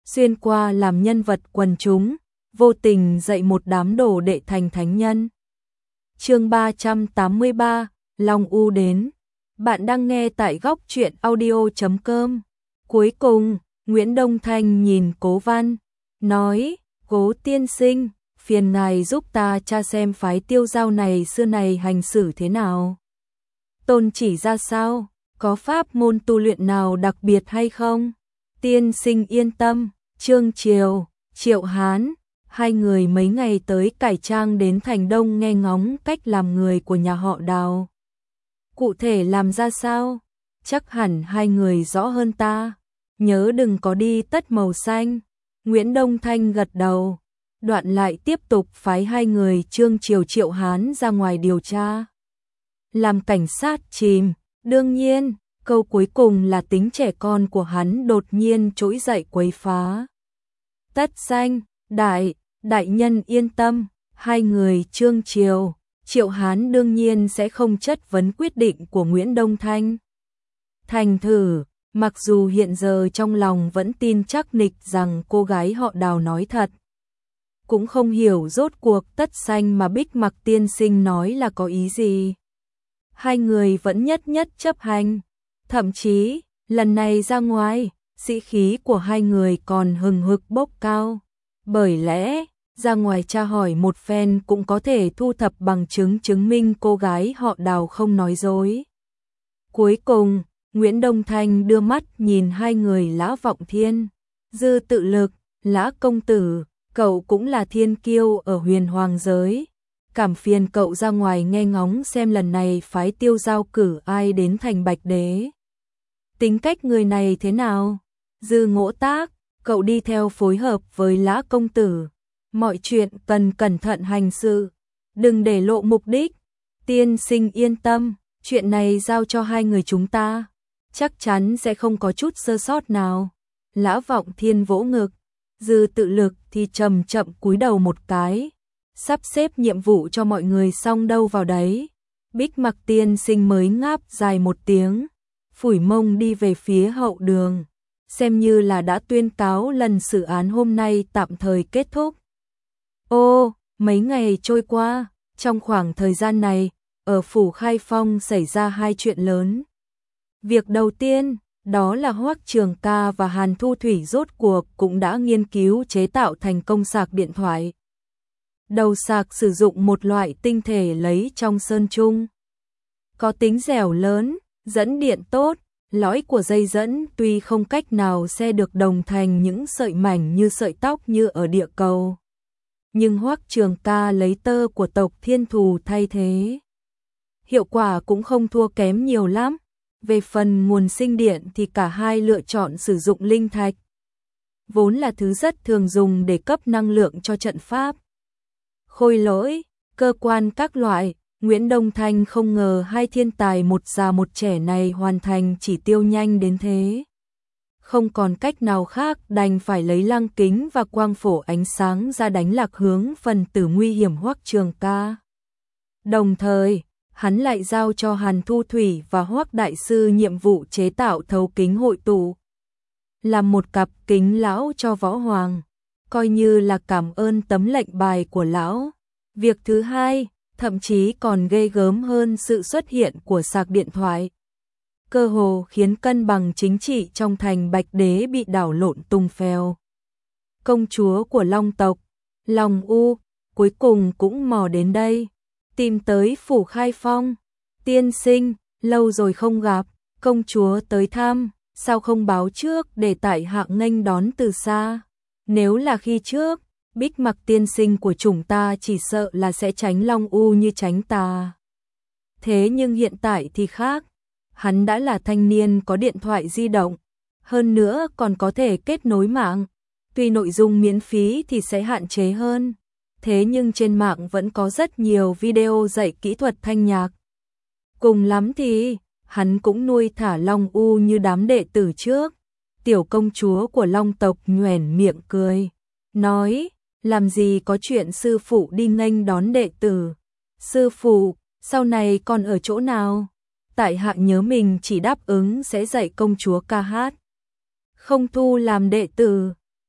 xuyên qua làm nhân vật quần chúng, vô tình dạy một đám đồ đệ thành thánh nhân. Chương 383, Long U đến. Bạn đang nghe tại góc truyện audio.com. Cuối cùng, Nguyễn Đông Thanh nhìn Cố Văn, nói: Cố tiên sinh, phiền ngài giúp ta tra xem phái Tiêu Giao này xưa này hành xử thế nào. Tôn chỉ ra sao, có pháp môn tu luyện nào đặc biệt hay không? Tiên sinh yên tâm, Trương Triều, Triệu Hán, hai người mấy ngày tới cải trang đến Thành Đông nghe ngóng cách làm người của nhà họ Đào. Cụ thể làm ra sao? Chắc hẳn hai người rõ hơn ta. Nhớ đừng có đi tất màu xanh. Nguyễn Đông Thanh gật đầu. Đoạn lại tiếp tục phái hai người Trương Triều Triệu Hán ra ngoài điều tra. Làm cảnh sát chìm. Đương nhiên, câu cuối cùng là tính trẻ con của hắn đột nhiên trỗi dậy quấy phá. Tất danh, đại nhân yên tâm, hai người Trương Triều, Triệu Hán đương nhiên sẽ không chất vấn quyết định của Nguyễn Đông Thanh. Thành thử, mặc dù hiện giờ trong lòng vẫn tin chắc nịch rằng cô gái họ Đào nói thật. Cũng không hiểu rốt cuộc tất xanh mà Bích Mặc tiên sinh nói là có ý gì. Hai người vẫn nhất nhất chấp hành. Thậm chí, lần này ra ngoài, sĩ khí của hai người còn hừng hực bốc cao. Bởi lẽ, ra ngoài tra hỏi một phen cũng có thể thu thập bằng chứng chứng minh cô gái họ Đào không nói dối. Cuối cùng, Nguyễn Đông Thanh đưa mắt nhìn hai người Lã Vọng Thiên. Dư Tự Lực, Lã công tử, cậu cũng là thiên kiêu ở huyền hoàng giới. Cảm phiền cậu ra ngoài nghe ngóng xem lần này phái Tiêu Giao cử ai đến thành Bạch Đế. Tính cách người này thế nào? Dư Ngỗ Tác, cậu đi theo phối hợp với Lã công tử. Mọi chuyện cần cẩn thận hành sự, đừng để lộ mục đích. Tiên sinh yên tâm, chuyện này giao cho hai người chúng ta, chắc chắn sẽ không có chút sơ sót nào. Lã Vọng Thiên vỗ ngực, Dư Tự Lực thì chậm chậm cúi đầu một cái, sắp xếp nhiệm vụ cho mọi người xong đâu vào đấy. Bích Mặc tiên sinh mới ngáp dài một tiếng, phủi mông đi về phía hậu đường, xem như là đã tuyên cáo lần xử án hôm nay tạm thời kết thúc. Ô, mấy ngày trôi qua, trong khoảng thời gian này, ở Phủ Khai Phong xảy ra hai chuyện lớn. Việc đầu tiên, đó là Hoắc Trường Ca và Hàn Thu Thủy rốt cuộc cũng đã nghiên cứu chế tạo thành công sạc điện thoại. Đầu sạc sử dụng một loại tinh thể lấy trong sơn trung. Có tính dẻo lớn, dẫn điện tốt, lõi của dây dẫn tuy không cách nào xe được đồng thành những sợi mảnh như sợi tóc như ở địa cầu. Nhưng Hoắc Trường Ca lấy tơ của tộc Thiên Thù thay thế. Hiệu quả cũng không thua kém nhiều lắm. Về phần nguồn sinh điện thì cả hai lựa chọn sử dụng linh thạch. Vốn là thứ rất thường dùng để cấp năng lượng cho trận pháp. Khôi lỗi, cơ quan các loại, Nguyễn Đông Thanh không ngờ hai thiên tài một già một trẻ này hoàn thành chỉ tiêu nhanh đến thế. Không còn cách nào khác đành phải lấy lăng kính và quang phổ ánh sáng ra đánh lạc hướng phần tử nguy hiểm Hoắc Trường Ca. Đồng thời, hắn lại giao cho Hàn Thu Thủy và Hoắc Đại Sư nhiệm vụ chế tạo thấu kính hội tụ. Làm một cặp kính lão cho Võ Hoàng, coi như là cảm ơn tấm lệnh bài của lão. Việc thứ hai, thậm chí còn ghê gớm hơn sự xuất hiện của sạc điện thoại. Cơ hồ khiến cân bằng chính trị trong thành Bạch Đế bị đảo lộn tung phèo. Công chúa của Long tộc, Long U, cuối cùng cũng mò đến đây, tìm tới Phủ Khai Phong. Tiên sinh, lâu rồi không gặp, công chúa tới thăm, sao không báo trước để tại hạ nghênh đón từ xa. Nếu là khi trước, Bích Mặc tiên sinh của chúng ta chỉ sợ là sẽ tránh Long U như tránh tà. Thế nhưng hiện tại thì khác. Hắn đã là thanh niên có điện thoại di động, hơn nữa còn có thể kết nối mạng. Tuy nội dung miễn phí thì sẽ hạn chế hơn, thế nhưng trên mạng vẫn có rất nhiều video dạy kỹ thuật thanh nhạc. Cùng lắm thì, hắn cũng nuôi thả Long U như đám đệ tử trước. Tiểu công chúa của Long tộc nhoẻn miệng cười, nói, làm gì có chuyện sư phụ đi nghênh đón đệ tử. Sư phụ, sau này còn ở chỗ nào? Tại hạ nhớ mình chỉ đáp ứng sẽ dạy công chúa ca hát, không thu làm đệ tử.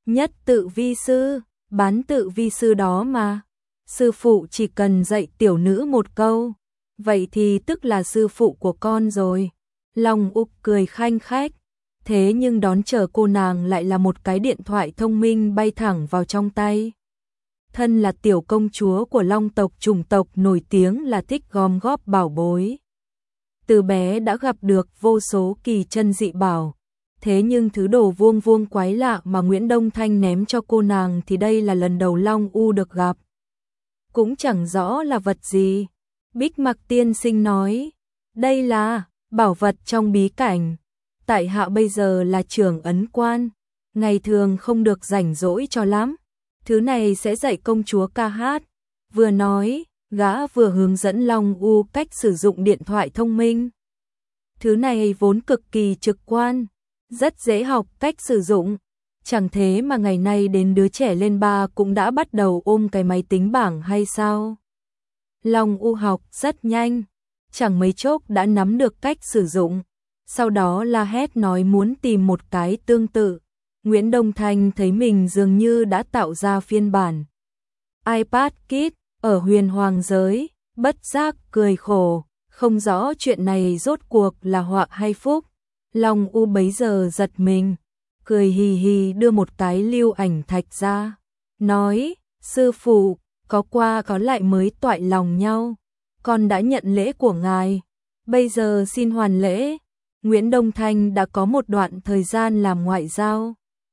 nhất tự vi sư, bán tự vi sư đó mà. Sư phụ chỉ cần dạy tiểu nữ một câu, vậy thì tức là sư phụ của con rồi. Long Úc cười khanh khách, thế nhưng đón chờ cô nàng lại là một cái điện thoại thông minh bay thẳng vào trong tay. Thân là tiểu công chúa của Long tộc, chủng tộc nổi tiếng là thích gom góp bảo bối. Từ bé đã gặp được vô số kỳ chân dị bảo, thế nhưng thứ đồ vuông vuông quái lạ mà Nguyễn Đông Thanh ném cho cô nàng thì đây là lần đầu Long U được gặp. Cũng chẳng rõ là vật gì. Bích Mặc tiên sinh nói, đây là bảo vật trong bí cảnh. Tại hạ bây giờ là trưởng ấn quan, ngày thường không được rảnh rỗi cho lắm. Thứ này sẽ dạy công chúa ca hát. Vừa nói, gã vừa hướng dẫn Long U cách sử dụng điện thoại thông minh. Thứ này vốn cực kỳ trực quan, rất dễ học cách sử dụng. Chẳng thế mà ngày nay đến đứa trẻ lên 3 cũng đã bắt đầu ôm cái máy tính bảng hay sao? Long U học rất nhanh, chẳng mấy chốc đã nắm được cách sử dụng. Sau đó la hét nói muốn tìm một cái tương tự. Nguyễn Đông Thanh thấy mình dường như đã tạo ra phiên bản iPad Kid ở huyền hoàng giới, bất giác cười khổ, không rõ chuyện này rốt cuộc là họa hay phúc. Long U bấy giờ giật mình, cười hì hì đưa một cái lưu ảnh thạch ra, nói, sư phụ, có qua có lại mới toại lòng nhau, con đã nhận lễ của ngài, bây giờ xin hoàn lễ. Nguyễn Đông Thanh đã có một đoạn thời gian làm ngoại giao,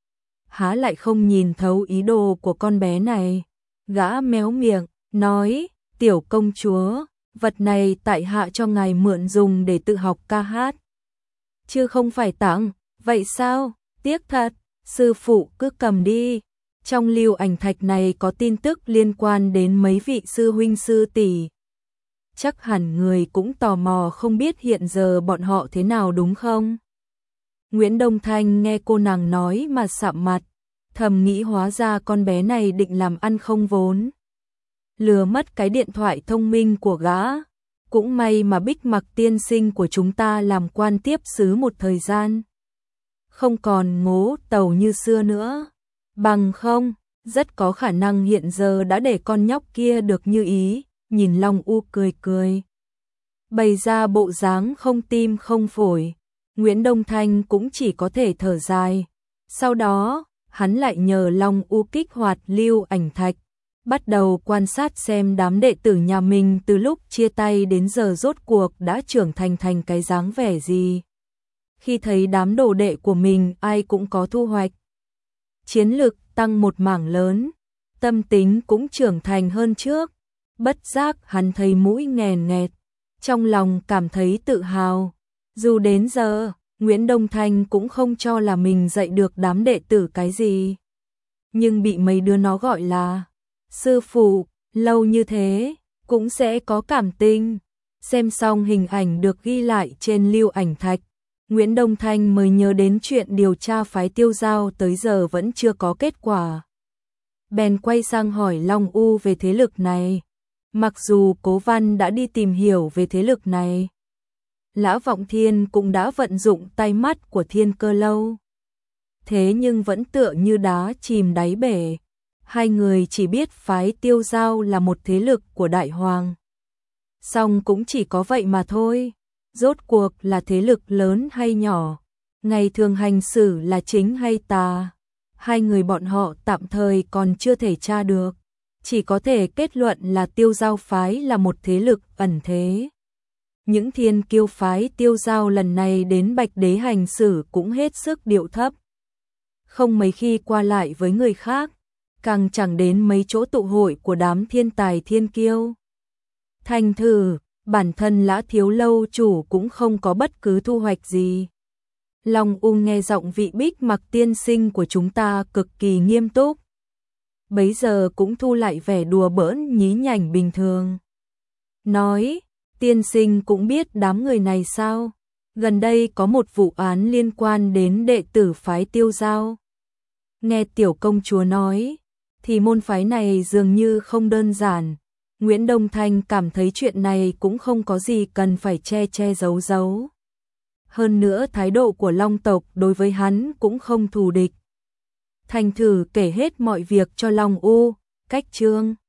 há lại không nhìn thấu ý đồ của con bé này. Gã méo miệng, nói, tiểu công chúa, vật này tại hạ cho ngài mượn dùng để tự học ca hát, chứ không phải tặng. Vậy sao? Tiếc thật, sư phụ cứ cầm đi. Trong lưu ảnh thạch này có tin tức liên quan đến mấy vị sư huynh sư tỷ. Chắc hẳn người cũng tò mò không biết hiện giờ bọn họ thế nào đúng không? Nguyễn Đông Thanh nghe cô nàng nói mà sạm mặt, thầm nghĩ hóa ra con bé này định làm ăn không vốn. Lừa mất cái điện thoại thông minh của gã. Cũng may mà Bích Mặc tiên sinh của chúng ta làm quan tiếp sứ một thời gian, không còn ngố tàu như xưa nữa. Bằng không, rất có khả năng hiện giờ đã để con nhóc kia được như ý. Nhìn Long U cười cười, bày ra bộ dáng không tim không phổi. Nguyễn Đông Thanh cũng chỉ có thể thở dài. Sau đó, hắn lại nhờ Long U kích hoạt lưu ảnh thạch, bắt đầu quan sát xem đám đệ tử nhà mình từ lúc chia tay đến giờ rốt cuộc đã trưởng thành cái dáng vẻ gì. Khi thấy đám đồ đệ của mình ai cũng có thu hoạch, chiến lực tăng một mảng lớn, tâm tính cũng trưởng thành hơn trước. Bất giác hắn thấy mũi nghèn nghẹt, trong lòng cảm thấy tự hào. Dù đến giờ, Nguyễn Đông Thanh cũng không cho là mình dạy được đám đệ tử cái gì, nhưng bị mấy đứa nó gọi là sư phụ, lâu như thế, cũng sẽ có cảm tình. Xem xong hình ảnh được ghi lại trên lưu ảnh thạch, Nguyễn Đông Thanh mới nhớ đến chuyện điều tra phái Tiêu Giao tới giờ vẫn chưa có kết quả. Bèn quay sang hỏi Long U về thế lực này. Mặc dù Cố Văn đã đi tìm hiểu về thế lực này, Lã Vọng Thiên cũng đã vận dụng tay mắt của Thiên Cơ Lâu, thế nhưng vẫn tựa như đá chìm đáy bể. Hai người chỉ biết phái Tiêu Giao là một thế lực của Đại Hoàng, song cũng chỉ có vậy mà thôi. Rốt cuộc là thế lực lớn hay nhỏ, ngày thường hành xử là chính hay tà, hai người bọn họ tạm thời còn chưa thể tra được. Chỉ có thể kết luận là Tiêu Giao phái là một thế lực ẩn thế. Những thiên kiêu phái Tiêu Giao lần này đến Bạch Đế hành xử cũng hết sức điệu thấp, không mấy khi qua lại với người khác, càng chẳng đến mấy chỗ tụ hội của đám thiên tài thiên kiêu. Thành thử, bản thân Lã Thiếu Lâu chủ cũng không có bất cứ thu hoạch gì. Long U nghe giọng vị Bích Mặc tiên sinh của chúng ta cực kỳ nghiêm túc, bấy giờ cũng thu lại vẻ đùa bỡn nhí nhảnh bình thường. Nói, tiên sinh cũng biết đám người này sao? Gần đây có một vụ án liên quan đến đệ tử phái Tiêu Giao. Nghe tiểu công chúa nói, thì môn phái này dường như không đơn giản. Nguyễn Đông Thanh cảm thấy chuyện này cũng không có gì cần phải che giấu giấu. Hơn nữa thái độ của Long tộc đối với hắn cũng không thù địch. Thành thử kể hết mọi việc cho Long U, cách chương